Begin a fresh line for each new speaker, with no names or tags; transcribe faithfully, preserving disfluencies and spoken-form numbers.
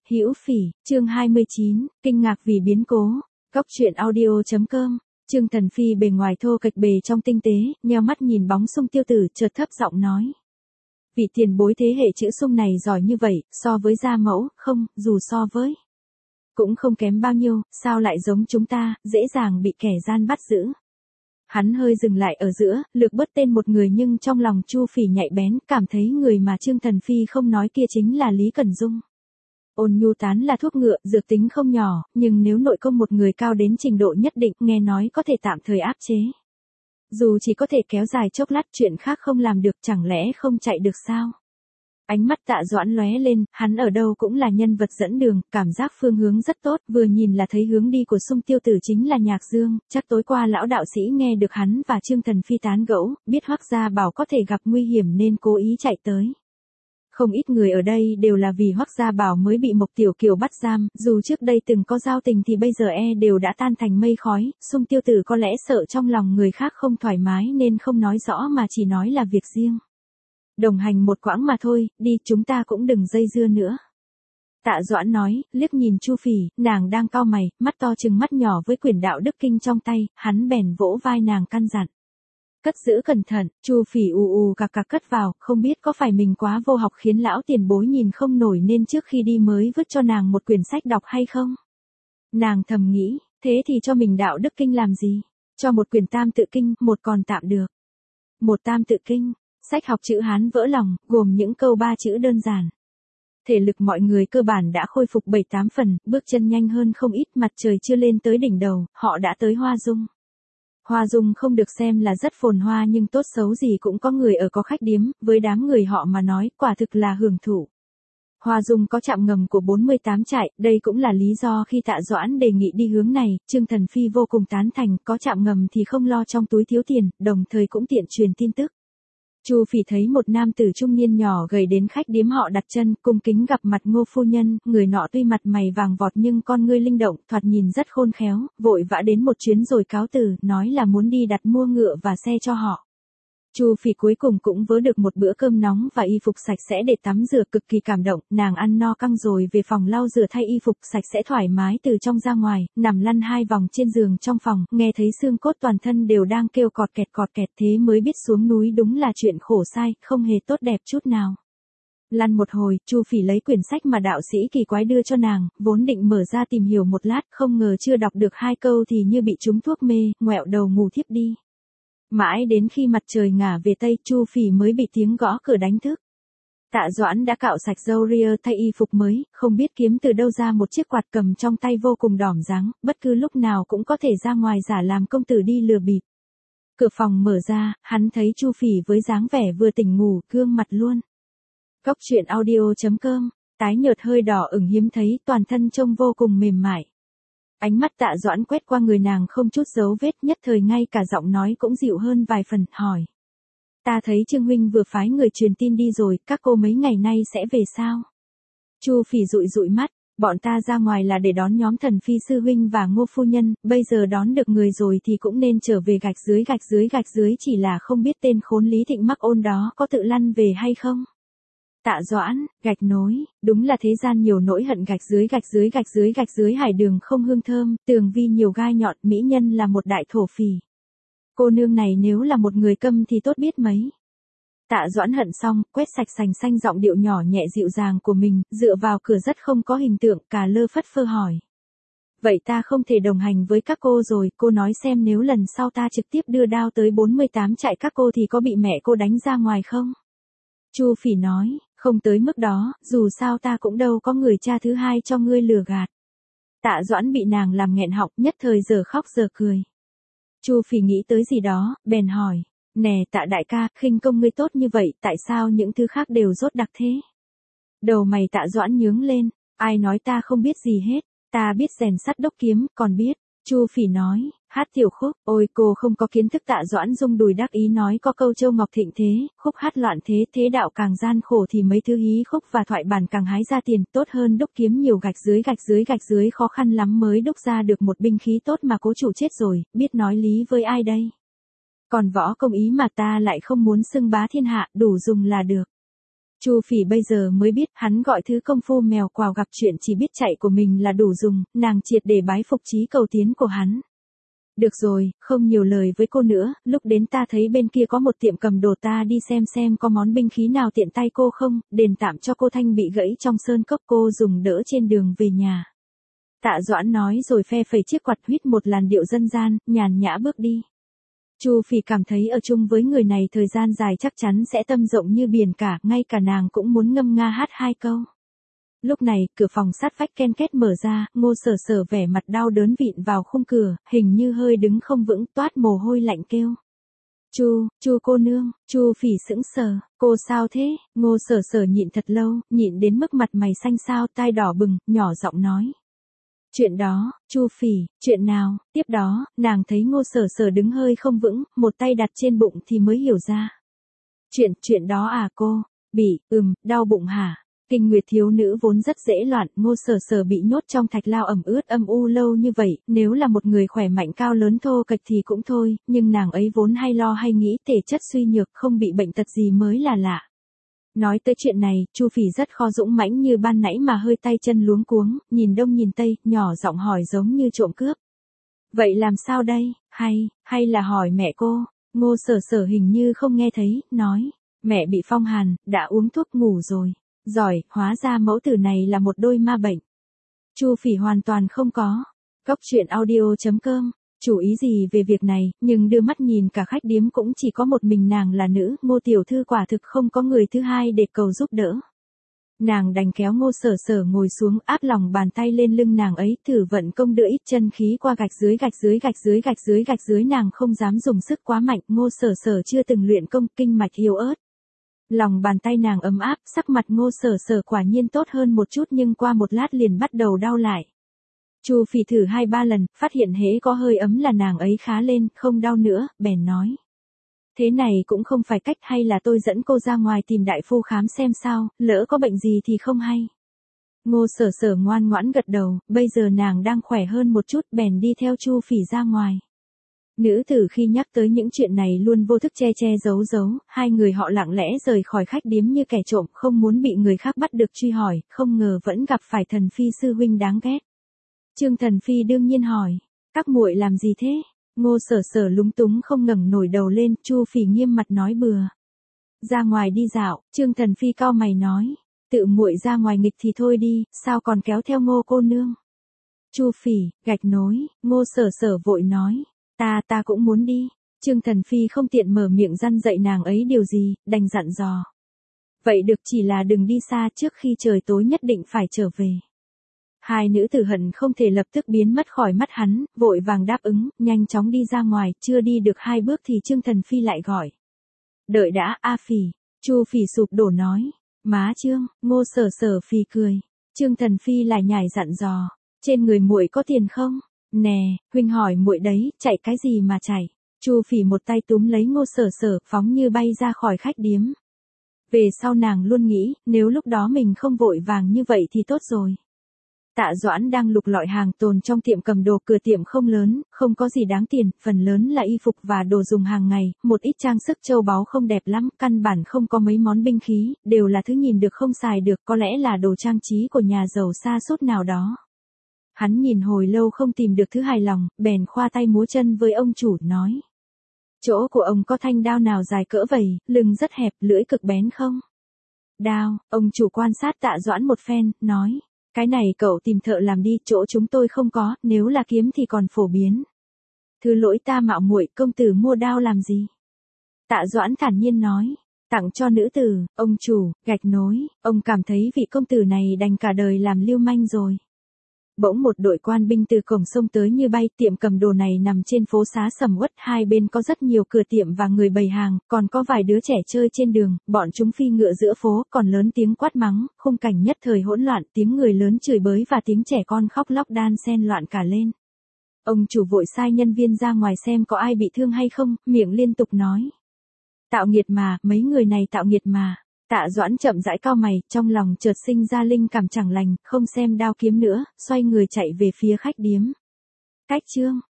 Hữu Phỉ, chương hai mươi chín, kinh ngạc vì biến cố. Cóc truyện audio chấm com. Trương Thần Phi bề ngoài thô kệch bề trong tinh tế, nheo mắt nhìn bóng Sung Tiêu Tử, chợt thấp giọng nói: vị tiền bối thế hệ chữ Sung này giỏi như vậy, so với gia mẫu, không, dù so với cũng không kém bao nhiêu, sao lại giống chúng ta, dễ dàng bị kẻ gian bắt giữ. Hắn hơi dừng lại ở giữa, lược bớt tên một người, nhưng trong lòng Chu Phỉ nhạy bén, cảm thấy người mà Trương Thần Phi không nói kia chính là Lý Cẩn Dung. Ôn nhu tán là thuốc ngựa, dược tính không nhỏ, nhưng nếu nội công một người cao đến trình độ nhất định, nghe nói có thể tạm thời áp chế. Dù chỉ có thể kéo dài chốc lát, chuyện khác không làm được, chẳng lẽ không chạy được sao? Ánh mắt Tạ Doãn lóe lên, hắn ở đâu cũng là nhân vật dẫn đường, cảm giác phương hướng rất tốt, vừa nhìn là thấy hướng đi của Sung Tiêu Tử chính là Nhạc Dương, chắc tối qua lão đạo sĩ nghe được hắn và Trương Thần Phi tán gẫu, biết Hoắc Gia Bảo có thể gặp nguy hiểm nên cố ý chạy tới. Không ít người ở đây đều là vì Hoắc Gia Bảo mới bị Mộc Tiểu Kiều bắt giam, dù trước đây từng có giao tình thì bây giờ e đều đã tan thành mây khói, Sung Tiêu Tử có lẽ sợ trong lòng người khác không thoải mái nên không nói rõ mà chỉ nói là việc riêng. Đồng hành một quãng mà thôi, đi, chúng ta cũng đừng dây dưa nữa. Tạ Doãn nói, liếc nhìn Chu Phỉ, nàng đang cau mày, mắt to chừng mắt nhỏ với quyển đạo đức kinh trong tay, hắn bèn vỗ vai nàng căn dặn: cất giữ cẩn thận. Chu Phỉ ù ù cạc cạc cất vào, không biết có phải mình quá vô học khiến lão tiền bối nhìn không nổi nên trước khi đi mới vứt cho nàng một quyển sách đọc hay không? Nàng thầm nghĩ, thế thì cho mình đạo đức kinh làm gì? Cho một quyển tam tự kinh, một còn tạm được. Một tam tự kinh, sách học chữ Hán vỡ lòng, gồm những câu ba chữ đơn giản. Thể lực mọi người cơ bản đã khôi phục bảy tám phần, bước chân nhanh hơn không ít, mặt trời chưa lên tới đỉnh đầu, họ đã tới Hoa Dung. Hoa Dung không được xem là rất phồn hoa nhưng tốt xấu gì cũng có người ở, có khách điếm, với đám người họ mà nói, quả thực là hưởng thụ. Hoa Dung có trạm ngầm của bốn mươi tám trại, đây cũng là lý do khi Tạ Doãn đề nghị đi hướng này, Trương Thần Phi vô cùng tán thành, có trạm ngầm thì không lo trong túi thiếu tiền, đồng thời cũng tiện truyền tin tức. Chu Phỉ thấy một nam tử trung niên nhỏ gầy đến khách điếm họ đặt chân, cung kính gặp mặt Ngô phu nhân, người nọ tuy mặt mày vàng vọt nhưng con ngươi linh động, thoạt nhìn rất khôn khéo, vội vã đến một chuyến rồi cáo từ, nói là muốn đi đặt mua ngựa và xe cho họ. Chu Phỉ cuối cùng cũng vớ được một bữa cơm nóng và y phục sạch sẽ để tắm rửa, cực kỳ cảm động, nàng ăn no căng rồi về phòng lau rửa thay y phục sạch sẽ thoải mái từ trong ra ngoài, nằm lăn hai vòng trên giường trong phòng, nghe thấy xương cốt toàn thân đều đang kêu cọt kẹt cọt kẹt, thế mới biết xuống núi đúng là chuyện khổ sai, không hề tốt đẹp chút nào. Lăn một hồi, Chu Phỉ lấy quyển sách mà đạo sĩ kỳ quái đưa cho nàng, vốn định mở ra tìm hiểu một lát, không ngờ chưa đọc được hai câu thì như bị trúng thuốc mê, ngoẹo đầu ngủ thiếp đi. Mãi đến khi mặt trời ngả về tây, Chu Phỉ mới bị tiếng gõ cửa đánh thức. Tạ Doãn đã cạo sạch râu ria, thay y phục mới, không biết kiếm từ đâu ra một chiếc quạt cầm trong tay vô cùng đỏm dáng, bất cứ lúc nào cũng có thể ra ngoài giả làm công tử đi lừa bịp. Cửa phòng mở ra, hắn thấy Chu Phỉ với dáng vẻ vừa tỉnh ngủ, gương mặt luôn. Cóc truyện audio chấm com, tái nhợt hơi đỏ ửng hiếm thấy, toàn thân trông vô cùng mềm mại. Ánh mắt Tạ Doãn quét qua người nàng không chút dấu vết, nhất thời ngay cả giọng nói cũng dịu hơn vài phần, hỏi: ta thấy Trương huynh vừa phái người truyền tin đi rồi, các cô mấy ngày nay sẽ về sao? Chu Phỉ dụi dụi mắt, bọn ta ra ngoài là để đón nhóm Thần Phi sư huynh và Ngô phu nhân, bây giờ đón được người rồi thì cũng nên trở về gạch dưới gạch dưới gạch dưới, chỉ là không biết tên khốn Lý Thịnh Mắc Ôn đó có tự lăn về hay không? Tạ Doãn, gạch nối, đúng là thế gian nhiều nỗi hận, gạch dưới gạch dưới gạch dưới gạch dưới, hải đường không hương thơm, tường vi nhiều gai nhọn, mỹ nhân là một đại thổ phỉ. Cô nương này nếu là một người câm thì tốt biết mấy. Tạ Doãn hận xong, quét sạch sành xanh giọng điệu nhỏ nhẹ dịu dàng của mình, dựa vào cửa rất không có hình tượng, cả lơ phất phơ hỏi: vậy ta không thể đồng hành với các cô rồi, cô nói xem nếu lần sau ta trực tiếp đưa đao tới bốn mươi tám trại các cô thì có bị mẹ cô đánh ra ngoài không? Chu Phỉ nói, không tới mức đó, dù sao ta cũng đâu có người cha thứ hai cho ngươi lừa gạt. Tạ Doãn bị nàng làm nghẹn họng, nhất thời giờ khóc giờ cười. Chu Phỉ nghĩ tới gì đó, bèn hỏi: nè Tạ đại ca, khinh công ngươi tốt như vậy, tại sao những thứ khác đều dốt đặc thế? Đầu mày Tạ Doãn nhướng lên, ai nói ta không biết gì hết, ta biết rèn sắt đốc kiếm, còn biết. Chu Phỉ nói, hát tiểu khúc, ôi cô không có kiến thức. Tạ Doãn rung đùi đắc ý nói, có câu Châu Ngọc Thịnh thế, khúc hát loạn thế, thế đạo càng gian khổ thì mấy thứ hí khúc và thoại bản càng hái ra tiền, tốt hơn đúc kiếm nhiều, gạch dưới gạch dưới gạch dưới khó khăn lắm mới đúc ra được một binh khí tốt mà cố chủ chết rồi, biết nói lý với ai đây? Còn võ công ý mà ta lại không muốn xưng bá thiên hạ, đủ dùng là được. Chu Phỉ bây giờ mới biết hắn gọi thứ công phu mèo quào gặp chuyện chỉ biết chạy của mình là đủ dùng, nàng triệt để bái phục trí cầu tiến của hắn. Được rồi, không nhiều lời với cô nữa, lúc đến ta thấy bên kia có một tiệm cầm đồ, ta đi xem xem có món binh khí nào tiện tay cô không, đền tạm cho cô thanh bị gãy trong sơn cốc cô dùng đỡ trên đường về nhà. Tạ Doãn nói rồi phe phẩy chiếc quạt huýt một làn điệu dân gian, nhàn nhã bước đi. Chu Phỉ cảm thấy ở chung với người này thời gian dài chắc chắn sẽ tâm rộng như biển cả, ngay cả nàng cũng muốn ngâm nga hát hai câu. Lúc này, cửa phòng sát vách ken két mở ra, Ngô Sở Sở vẻ mặt đau đớn vịn vào khung cửa, hình như hơi đứng không vững, toát mồ hôi lạnh kêu. Chu, Chu cô nương. Chu Phỉ sững sờ, cô sao thế? Ngô Sở Sở nhịn thật lâu, nhịn đến mức mặt mày xanh xao, tai đỏ bừng, nhỏ giọng nói. Chuyện đó, Chu Phỉ, chuyện nào? Tiếp đó, nàng thấy Ngô Sở Sở đứng hơi không vững, một tay đặt trên bụng thì mới hiểu ra. Chuyện, chuyện đó à cô? Bị, ừm, đau bụng hả? Kinh nguyệt thiếu nữ vốn rất dễ loạn, Ngô Sở Sở bị nhốt trong thạch lao ẩm ướt âm u lâu như vậy, nếu là một người khỏe mạnh cao lớn thô kệch thì cũng thôi, nhưng nàng ấy vốn hay lo hay nghĩ, thể chất suy nhược, không bị bệnh tật gì mới là lạ. Nói tới chuyện này, Chu Phỉ rất khó dũng mãnh như ban nãy mà hơi tay chân luống cuống, nhìn đông nhìn tây, nhỏ giọng hỏi giống như trộm cướp. Vậy làm sao đây, hay, hay là hỏi mẹ cô? Ngô Sở Sở hình như không nghe thấy, nói, mẹ bị phong hàn, đã uống thuốc ngủ rồi. Giỏi, hóa ra mẫu tử này là một đôi ma bệnh. Chu Phỉ hoàn toàn không có. Cốc truyện audio chấm com, chủ ý gì về việc này, nhưng đưa mắt nhìn cả khách điếm cũng chỉ có một mình nàng là nữ, Ngô tiểu thư quả thực không có người thứ hai để cầu giúp đỡ. Nàng đành kéo Ngô Sở Sở ngồi xuống, áp lòng bàn tay lên lưng nàng ấy, thử vận công đưa ít chân khí qua gạch dưới gạch dưới gạch dưới gạch dưới gạch dưới, nàng không dám dùng sức quá mạnh, Ngô Sở Sở chưa từng luyện công, kinh mạch yếu ớt. Lòng bàn tay nàng ấm áp, sắc mặt Ngô Sở Sở quả nhiên tốt hơn một chút, nhưng qua một lát liền bắt đầu đau lại. Chu Phỉ thử hai ba lần, phát hiện hễ có hơi ấm là nàng ấy khá lên, không đau nữa, bèn nói. Thế này cũng không phải cách, hay là tôi dẫn cô ra ngoài tìm đại phu khám xem sao, lỡ có bệnh gì thì không hay. Ngô Sở Sở ngoan ngoãn gật đầu, bây giờ nàng đang khỏe hơn một chút, bèn đi theo Chu Phỉ ra ngoài. Nữ tử khi nhắc tới những chuyện này luôn vô thức che che giấu giấu, hai người họ lặng lẽ rời khỏi khách điếm như kẻ trộm, không muốn bị người khác bắt được truy hỏi, không ngờ vẫn gặp phải Thần Phi sư huynh đáng ghét. Trương Thần Phi đương nhiên hỏi, các muội làm gì thế? Ngô Sở Sở lúng túng không ngẩng nổi đầu lên, Chu Phỉ nghiêm mặt nói bừa. Ra ngoài đi dạo, Trương Thần Phi cau mày nói, tự muội ra ngoài nghịch thì thôi đi, sao còn kéo theo Ngô cô nương? Chu Phỉ, gạch nối, Ngô Sở Sở vội nói. Ta, ta cũng muốn đi. Trương Thần Phi không tiện mở miệng răn dạy nàng ấy điều gì, đành dặn dò. Vậy được, chỉ là đừng đi xa, trước khi trời tối nhất định phải trở về. Hai nữ tử hận không thể lập tức biến mất khỏi mắt hắn, vội vàng đáp ứng, nhanh chóng đi ra ngoài, chưa đi được hai bước thì Trương Thần Phi lại gọi. Đợi đã, A Phỉ. Chu Phỉ sụp đổ nói. Má Trương. Ngô Sở Sở phì cười. Trương Thần Phi lại nhảy dặn dò. Trên người muội có tiền không? Nè, huynh hỏi muội đấy, chạy cái gì mà chạy? Chu Phỉ một tay túm lấy Ngô Sở Sở, phóng như bay ra khỏi khách điếm. Về sau nàng luôn nghĩ, nếu lúc đó mình không vội vàng như vậy thì tốt rồi. Tạ Doãn đang lục lọi hàng tồn trong tiệm cầm đồ, cửa tiệm không lớn, không có gì đáng tiền, phần lớn là y phục và đồ dùng hàng ngày, một ít trang sức châu báu không đẹp lắm, căn bản không có mấy món binh khí, đều là thứ nhìn được không xài được, có lẽ là đồ trang trí của nhà giàu sa sút nào đó. Hắn nhìn hồi lâu không tìm được thứ hài lòng, bèn khoa tay múa chân với ông chủ, nói. Chỗ của ông có thanh đao nào dài cỡ vầy, lưng rất hẹp, lưỡi cực bén không? Đao, ông chủ quan sát Tạ Doãn một phen, nói. Cái này cậu tìm thợ làm đi, chỗ chúng tôi không có, nếu là kiếm thì còn phổ biến. Thứ lỗi ta mạo muội, công tử mua đao làm gì? Tạ Doãn thản nhiên nói. Tặng cho nữ tử, ông chủ, gạch nối, ông cảm thấy vị công tử này đành cả đời làm lưu manh rồi. Bỗng một đội quan binh từ cổng sông tới như bay, tiệm cầm đồ này nằm trên phố xá sầm uất, hai bên có rất nhiều cửa tiệm và người bày hàng, còn có vài đứa trẻ chơi trên đường, bọn chúng phi ngựa giữa phố, còn lớn tiếng quát mắng, khung cảnh nhất thời hỗn loạn, tiếng người lớn chửi bới và tiếng trẻ con khóc lóc đan xen loạn cả lên. Ông chủ vội sai nhân viên ra ngoài xem có ai bị thương hay không, miệng liên tục nói. Tạo nghiệt mà, mấy người này tạo nghiệt mà. Tạ Doãn chậm rãi cau mày, trong lòng chợt sinh ra linh cảm chẳng lành, không xem đao kiếm nữa, xoay người chạy về phía khách điếm. Cách chương